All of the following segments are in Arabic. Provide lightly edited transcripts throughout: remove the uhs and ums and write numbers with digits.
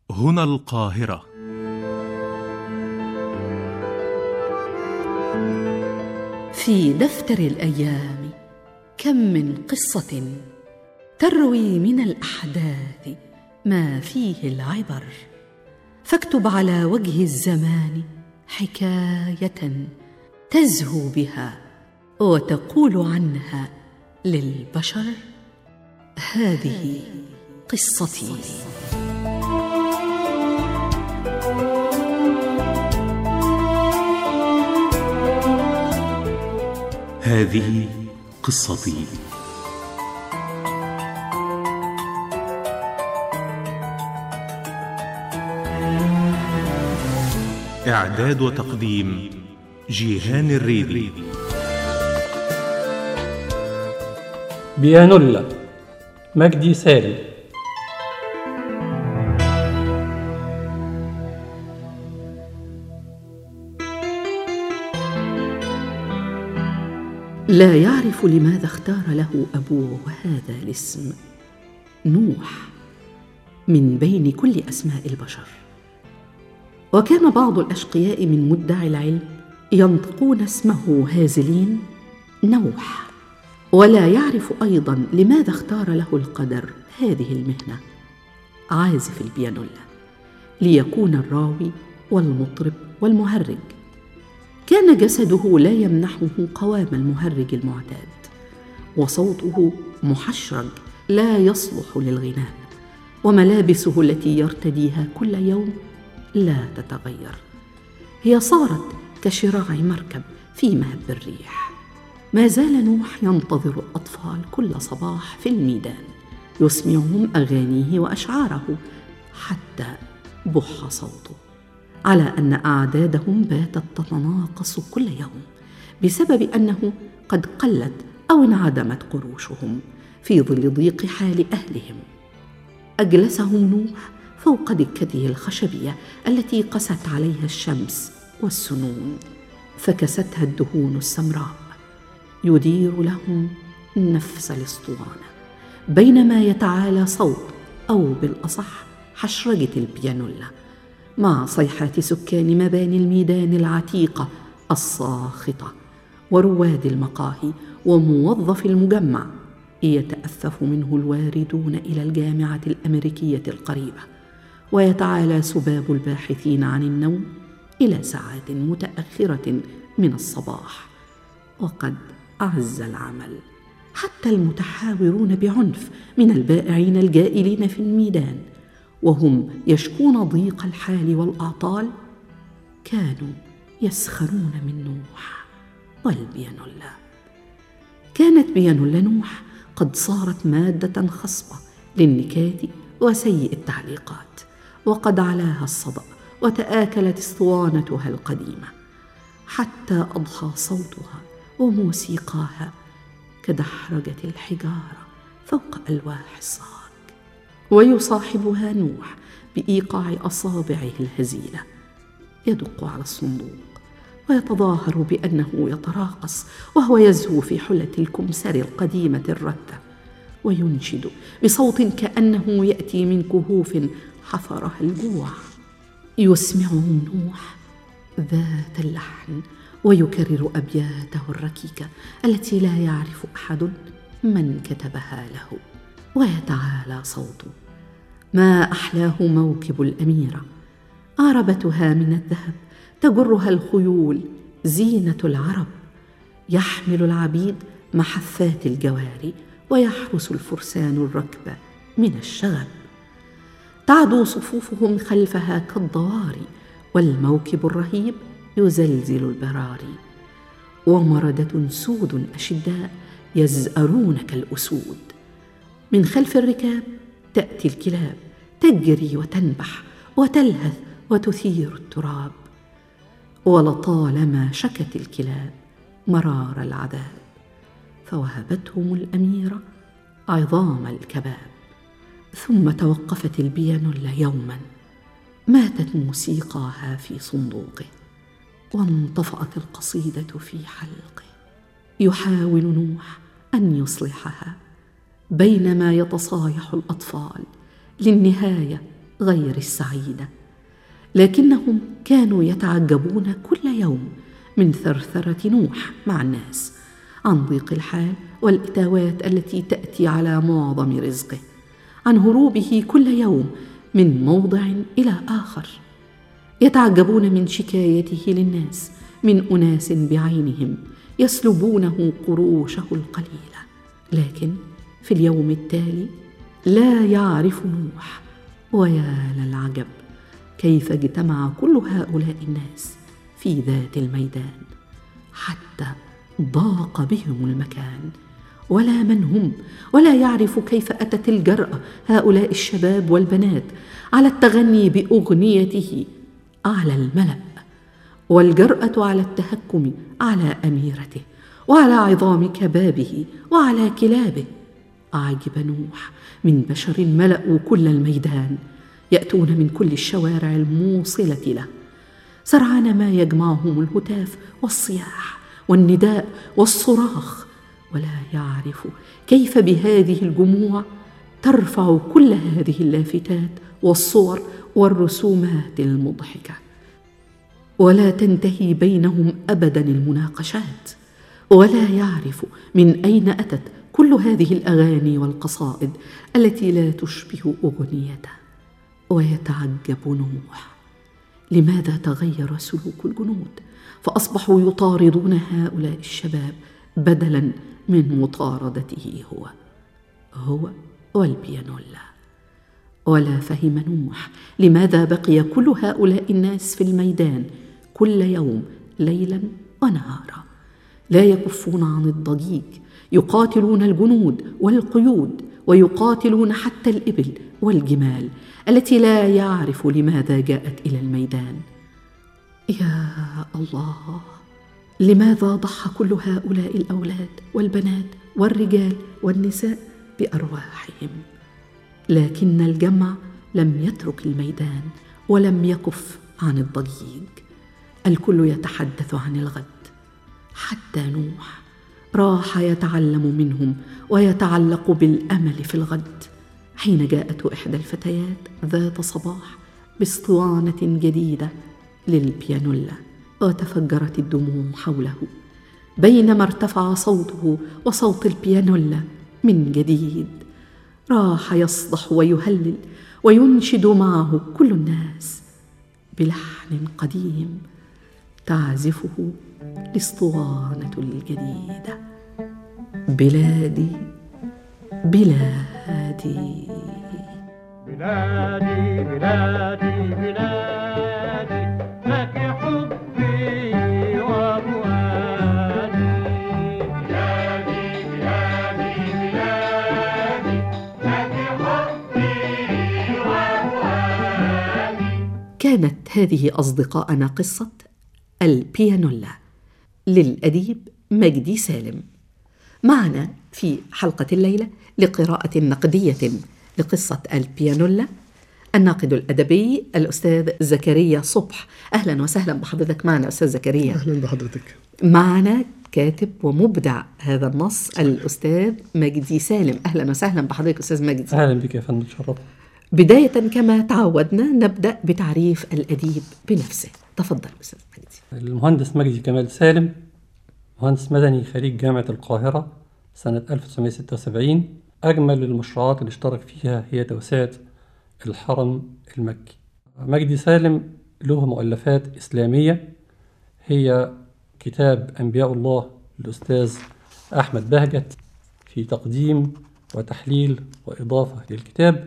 هنا القاهرة. في دفتر الأيام كم من قصة تروي من الأحداث ما فيه العبر، فاكتب على وجه الزمان حكاية تزهو بها وتقول عنها للبشر: هذه قصتي. هذه قصتي. إعداد وتقديم جيهان الريدي. بيانولا، مجدي سالم. لا يعرف لماذا اختار له أبوه هذا الاسم، نوح، من بين كل أسماء البشر. وكان بعض الأشقياء من مدعي العلم ينطقون اسمه هازلين نوح. ولا يعرف أيضا لماذا اختار له القدر هذه المهنة، عازف البيانولا، ليكون الراوي والمطرب والمهرج. كان جسده لا يمنحه قوام المهرج المعتاد، وصوته محشرج لا يصلح للغناء، وملابسه التي يرتديها كل يوم لا تتغير، هي صارت كشراع مركب في مهب الريح. ما زال نوح ينتظر الأطفال كل صباح في الميدان، يسمعهم أغانيه وأشعاره حتى بح صوته، على أن أعدادهم باتت تتناقص كل يوم بسبب أنه قد قلت أو انعدمت قروشهم في ظل ضيق حال أهلهم. أجلسهم نوح فوق دكته الخشبية التي قست عليها الشمس والسنون، فكستها الدهون السمراء، يدير لهم نفس الاسطوانة، بينما يتعالى صوت، أو بالأصح حشرجة البيانولا، مع صيحات سكان مباني الميدان العتيقة الصاخطة، ورواد المقاهي وموظف المجمع يتأفف منه الواردون إلى الجامعة الأمريكية القريبة، ويتعالى سباب الباحثين عن النوم إلى ساعات متأخرة من الصباح. وقد أعز العمل حتى المتحاورون بعنف من البائعين الجائلين في الميدان، وهم يشكون ضيق الحال والأعطال، كانوا يسخرون من نوح والبيانولا. كانت بيانولا نوح قد صارت مادة خصبة للنكات وسيء التعليقات، وقد علاها الصدأ وتآكلت اسطوانتها القديمة، حتى أضحى صوتها وموسيقاها كدحرجة الحجارة فوق ألواح الصاج. ويصاحبها نوح بإيقاع أصابعه الهزيلة، يدق على الصندوق ويتظاهر بأنه يتراقص وهو يزهو في حلة الكمسر القديمة الرثة، وينشد بصوت كأنه يأتي من كهوف حفرها الجوع. يسمعهم نوح ذات اللحن ويكرر أبياته الركيكة التي لا يعرف أحد من كتبها له، ويتعالى صوته: ما أحلاه موكب الأميرة، عربتها من الذهب تجرها الخيول زينة العرب، يحمل العبيد محفات الجواري ويحرس الفرسان الركب من الشغب، تعدو صفوفهم خلفها كالضواري، والموكب الرهيب يزلزل البراري، ومردة سود أشداء يزأرون كالأسود. من خلف الركاب تأتي الكلاب تجري وتنبح وتلهث وتثير التراب، ولطالما شكت الكلاب مرار العذاب، فوهبتهم الأميرة عظام الكباب. ثم توقفت البيانولا يوما، ماتت موسيقاها في صندوقه، وانطفأت القصيدة في حلقه. يحاول نوح أن يصلحها، بينما يتصايح الأطفال للنهاية غير السعيدة، لكنهم كانوا يتعجبون كل يوم من ثرثرة نوح مع الناس، عن ضيق الحال والإتاوات التي تأتي على معظم رزقه، عن هروبه كل يوم من موضع إلى آخر. يتعجبون من شكايته للناس، من أناس بعينهم يسلبونه قروشه القليلة. لكن في اليوم التالي لا يعرف نوح، ويا للعجب كيف اجتمع كل هؤلاء الناس في ذات الميدان، حتى ضاق بهم المكان، ولا من هم، ولا يعرف كيف أتت الجرأة هؤلاء الشباب والبنات على التغني بأغنيته على الملأ، والجرأة على التهكم على أميرته وعلى عظام كبابه وعلى كلابه. أعجب نوح من بشر ملأوا كل الميدان، يأتون من كل الشوارع الموصلة له، سرعان ما يجمعهم الهتاف والصياح والنداء والصراخ، ولا يعرف كيف بهذه الجموع ترفع كل هذه اللافتات والصور والرسومات المضحكة، ولا تنتهي بينهم أبدا المناقشات، ولا يعرف من أين أتت كل هذه الأغاني والقصائد التي لا تشبه أغنيته. ويتعجب نوح لماذا تغير سلوك الجنود، فأصبحوا يطاردون هؤلاء الشباب بدلا من مطاردته هو والبيانولا. ولا فهم نوح لماذا بقي كل هؤلاء الناس في الميدان كل يوم ليلا ونهارا، لا يكفون عن الضجيج، يقاتلون الجنود والقيود، ويقاتلون حتى الإبل والجمال التي لا يعرف لماذا جاءت إلى الميدان. يا الله، لماذا ضحى كل هؤلاء الأولاد والبنات والرجال والنساء بأرواحهم؟ لكن الجمع لم يترك الميدان ولم يكف عن الضجيج، الكل يتحدث عن الغد، حتى نوح راح يتعلم منهم ويتعلق بالأمل في الغد، حين جاءته إحدى الفتيات ذات صباح باسطوانة جديدة للبيانولا، وتفجرت الدموع حوله بينما ارتفع صوته وصوت البيانولا من جديد. راح يصدح ويهلل وينشد معه كل الناس بلحن قديم تعزفه الاسطوانة الجديدة: بلادي بلادي بلادي بلادي بلادي، لك حبي وفؤادي. بلادي بلادي بلادي، لك حبي وفؤادي. كانت هذه أصدقائنا قصة البيانولا للأديب مجدي سالم. معنا في حلقة الليلة لقراءة نقدية لقصة البيانولا الناقد الأدبي الأستاذ زكريا صبح. أهلا وسهلا بحضرتك معنا أستاذ زكريا. أهلا بحضرتك. معنا كاتب ومبدع هذا النص الأستاذ مجدي سالم. أهلا وسهلا بحضرتك أستاذ مجدي. أهلا بك يا فندم، شرف. بداية كما تعودنا نبدأ بتعريف الأديب بنفسه. تفضل أستاذ مجدي. المهندس مجدي كمال سالم، مهندس مدني خريج جامعة القاهرة سنة 1976. أجمل المشروعات اللي اشترك فيها هي توسعة الحرم المكي. مجدي سالم له مؤلفات إسلامية، هي كتاب أنبياء الله للأستاذ أحمد بهجت في تقديم وتحليل وإضافة للكتاب،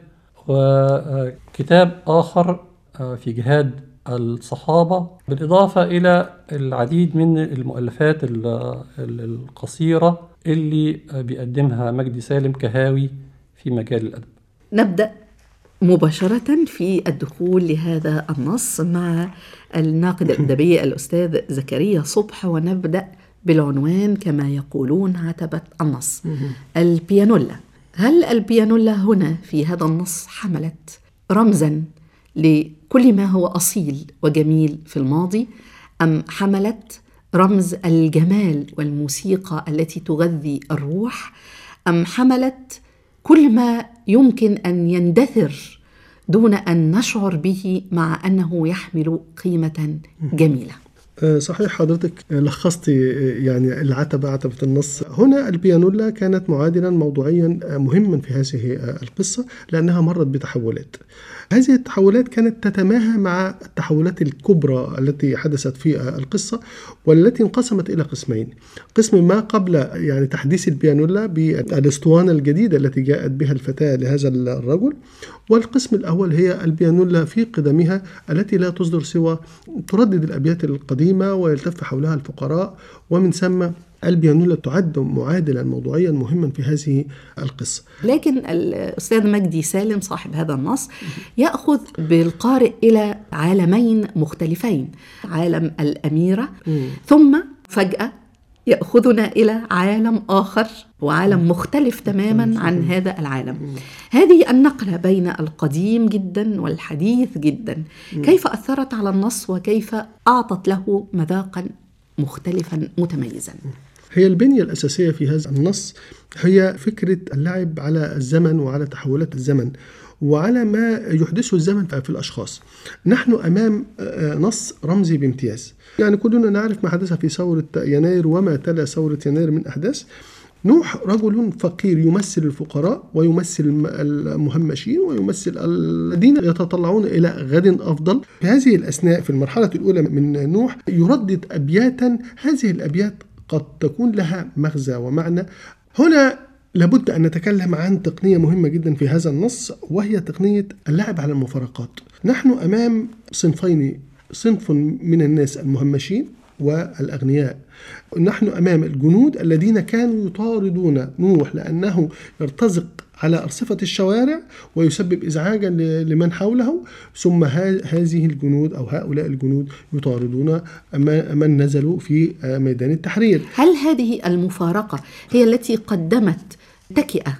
وكتاب آخر في جهاد الصحابة، بالإضافة إلى العديد من المؤلفات القصيرة اللي بيقدمها مجدي سالم كهاوي في مجال الأدب. نبدأ مباشرة في الدخول لهذا النص مع الناقد الأدبي الأستاذ زكريا صبح، ونبدأ بالعنوان كما يقولون عتبة النص: البيانولا. هل البيانولا هنا في هذا النص حملت رمزا لكل ما هو أصيل وجميل في الماضي، أم حملت رمز الجمال والموسيقى التي تغذي الروح، أم حملت كل ما يمكن أن يندثر دون أن نشعر به مع أنه يحمل قيمة جميلة. صحيح، حضرتك لخصت يعني العتبة، عتبة النص. هنا البيانولا كانت معادلا موضوعيا مهما في هذه القصة، لأنها مرت بتحولات. هذه التحولات كانت تتماهى مع التحولات الكبرى التي حدثت في القصة، والتي انقسمت إلى قسمين. قسم ما قبل يعني تحديث البيانولا بالأسطوانة الجديدة التي جاءت بها الفتاة لهذا الرجل، والقسم الأول هي البيانولا في قدمها التي لا تصدر سوى تردد الأبيات القديمة ويلتف حولها الفقراء، ومن ثم البيانولا تعد معادلا موضوعيا مهما في هذه القصة. لكن الأستاذ مجدي سالم صاحب هذا النص يأخذ بالقارئ إلى عالمين مختلفين، عالم الأميرة ثم فجأة يأخذنا إلى عالم آخر وعالم مختلف تماما عن هذا العالم. هذه النقلة بين القديم جدا والحديث جدا كيف أثرت على النص وكيف أعطت له مذاقا مختلفا متميزا؟ هي البنية الأساسية في هذا النص هي فكرة اللعب على الزمن وعلى تحولات الزمن وعلى ما يحدثه الزمن في الأشخاص. نحن أمام نص رمزي بامتياز، يعني كلنا نعرف ما حدث في ثورة يناير وما تلا ثورة يناير من أحداث. نوح رجل فقير يمثل الفقراء ويمثل المهمشين ويمثل الذين يتطلعون إلى غد أفضل. في هذه الأثناء في المرحلة الأولى من نوح يردد أبياتا، هذه الأبيات قد تكون لها مغزى ومعنى. هنا لابد أن نتكلم عن تقنية مهمة جدا في هذا النص، وهي تقنية اللعب على المفارقات. نحن أمام صنفين، صنف من الناس المهمشين والأغنياء. نحن أمام الجنود الذين كانوا يطاردون نوح لأنه يرتزق على أرصفة الشوارع ويسبب إزعاجا لمن حوله، ثم هذه الجنود أو هؤلاء الجنود يطاردون من نزلوا في ميدان التحرير. هل هذه المفارقة هي التي قدمت تكئة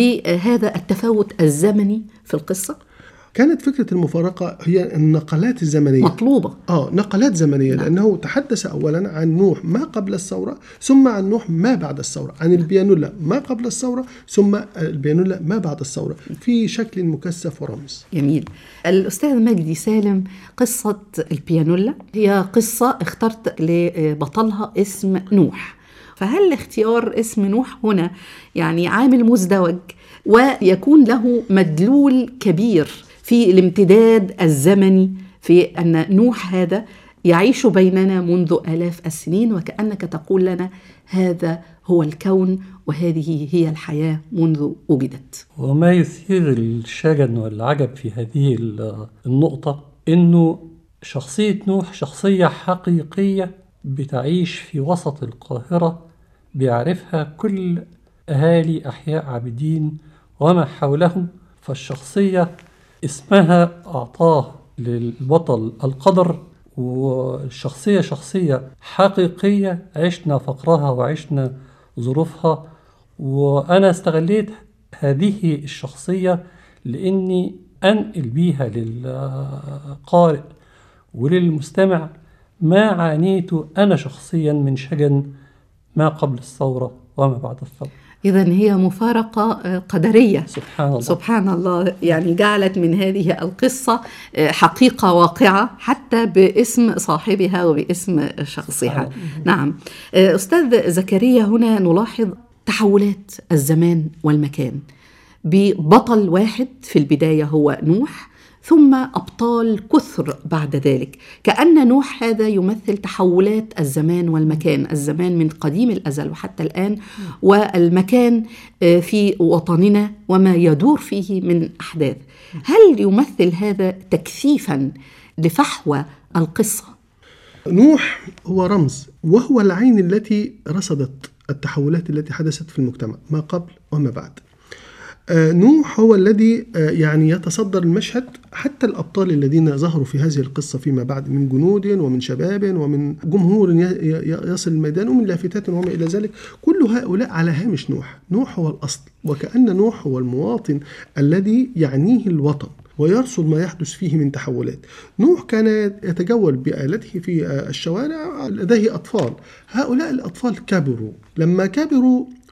لهذا التفاوت الزمني في القصة؟ كانت فكرة المفارقة هي النقلات الزمنية مطلوبة. نقلات زمنية، لأنه تحدث أولا عن نوح ما قبل الثورة، ثم عن نوح ما بعد الثورة، عن البيانولا ما قبل الثورة، ثم البيانولا ما بعد الثورة، في شكل مكثف ورمز. جميل. الأستاذ مجدي سالم، قصة البيانولا هي قصة اخترت لبطلها اسم نوح، فهل اختيار اسم نوح هنا يعني عامل مزدوج ويكون له مدلول كبير في الامتداد الزمني، في أن نوح هذا يعيش بيننا منذ آلاف السنين، وكأنك تقول لنا هذا هو الكون وهذه هي الحياة منذ وجدت. وما يثير الشجن والعجب في هذه النقطة أنه شخصية نوح شخصية حقيقية بتعيش في وسط القاهرة، بيعرفها كل أهالي أحياء عابدين وما حولهم. فالشخصية اسمها أعطاه للبطل القدر، والشخصية شخصية حقيقية عشنا فقرها وعشنا ظروفها. وأنا استغليت هذه الشخصية لأني أنقل بيها للقارئ وللمستمع ما عانيته أنا شخصيا من شجن ما قبل الثورة وما بعد الثورة. إذن هي مفارقة قدرية. سبحان الله. سبحان الله، يعني جعلت من هذه القصة حقيقة واقعة حتى باسم صاحبها وباسم شخصها. نعم. أستاذ زكريا، هنا نلاحظ تحولات الزمان والمكان ببطل واحد في البداية هو نوح، ثم أبطال كثر بعد ذلك، كأن نوح هذا يمثل تحولات الزمان والمكان، الزمان من قديم الأزل وحتى الآن، والمكان في وطننا وما يدور فيه من أحداث. هل يمثل هذا تكثيفا لفحوى القصة؟ نوح هو رمز، وهو العين التي رصدت التحولات التي حدثت في المجتمع ما قبل وما بعد. نوح هو الذي يعني يتصدر المشهد. حتى الأبطال الذين ظهروا في هذه القصة فيما بعد من جنود ومن شباب ومن جمهور يصل الميدان ومن لافتات وما إلى ذلك، كل هؤلاء على هامش نوح. نوح هو الأصل، وكأن نوح هو المواطن الذي يعنيه الوطن ويرصد ما يحدث فيه من تحولات. نوح كان يتجول بآلته في الشوارع، لديه أطفال. هؤلاء الأطفال كبروا، لما كبروا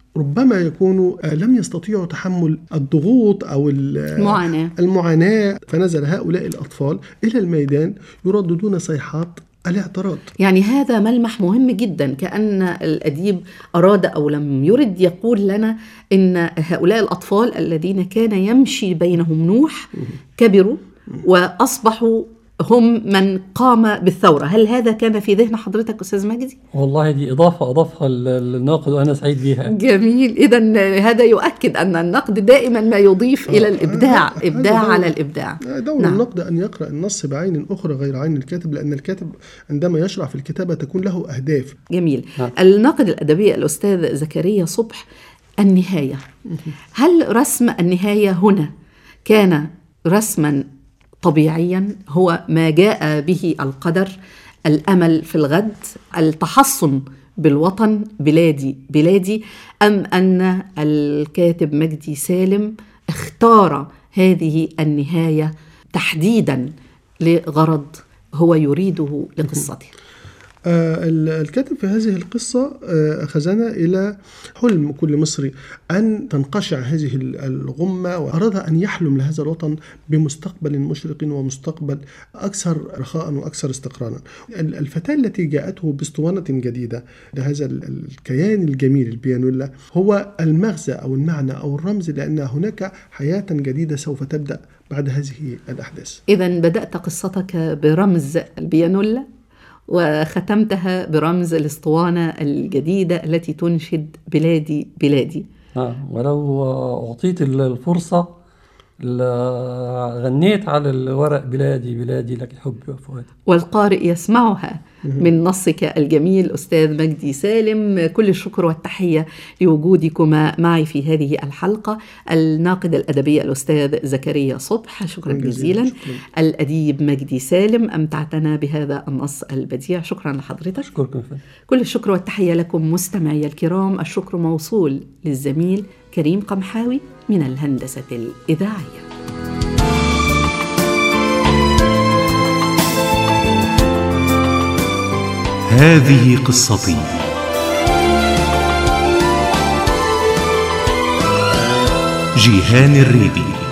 ربما يكونوا لم يستطيعوا تحمل الضغوط أو المعاناة، فنزل هؤلاء الأطفال إلى الميدان يرددون صيحات الاعتراض. يعني هذا ملمح مهم جدا، كأن الأديب أراد أو لم يرد يقول لنا إن هؤلاء الأطفال الذين كان يمشي بينهم نوح كبروا وأصبحوا هم من قام بالثورة. هل هذا كان في ذهن حضرتك أستاذ مجدي؟ والله دي إضافة أضافها الناقد وأنا سعيد بيها. جميل. إذن هذا يؤكد أن النقد دائما ما يضيف إلى الإبداع، إبداع على الإبداع. دور النقد أن يقرأ النص بعين أخرى غير عين الكاتب، لأن الكاتب عندما يشرع في الكتابة تكون له أهداف. جميل. الناقد الأدبي الأستاذ زكريا صبح، النهاية، هل رسم النهاية هنا كان رسما طبيعيا هو ما جاء به القدر، الأمل في الغد، التحصن بالوطن، بلادي بلادي، أم أن الكاتب مجدي سالم اختار هذه النهاية تحديدا لغرض هو يريده لقصته؟ الكاتب في هذه القصة أخذنا إلى حلم كل مصري أن تنقشع هذه الغمة، وأراد أن يحلم لهذا الوطن بمستقبل مشرق ومستقبل أكثر رخاء وأكثر استقرارا. الفتاة التي جاءته باسطوانة جديدة لهذا الكيان الجميل البيانولا هو المغزى أو المعنى أو الرمز، لأن هناك حياة جديدة سوف تبدأ بعد هذه الأحداث. إذن بدأت قصتك برمز البيانولا وختمتها برمز الاسطوانة الجديدة التي تنشد بلادي بلادي. ولو أعطيت الفرصة غنيت على الورق بلادي بلادي لك حبي وفؤادي، والقارئ يسمعها من نصك الجميل أستاذ مجدي سالم. كل الشكر والتحية لوجودكما معي في هذه الحلقة. الناقد الأدبي الأستاذ زكريا صبح، شكرا جزيلا. الأديب مجدي سالم، أمتعتنا بهذا النص البديع، شكرا لحضرتك. شكرا. كل الشكر والتحية لكم مستمعي الكرام. الشكر موصول للزميل كريم قمحاوي من الهندسة الإذاعية. هذه قصتي. جيهان الريدي.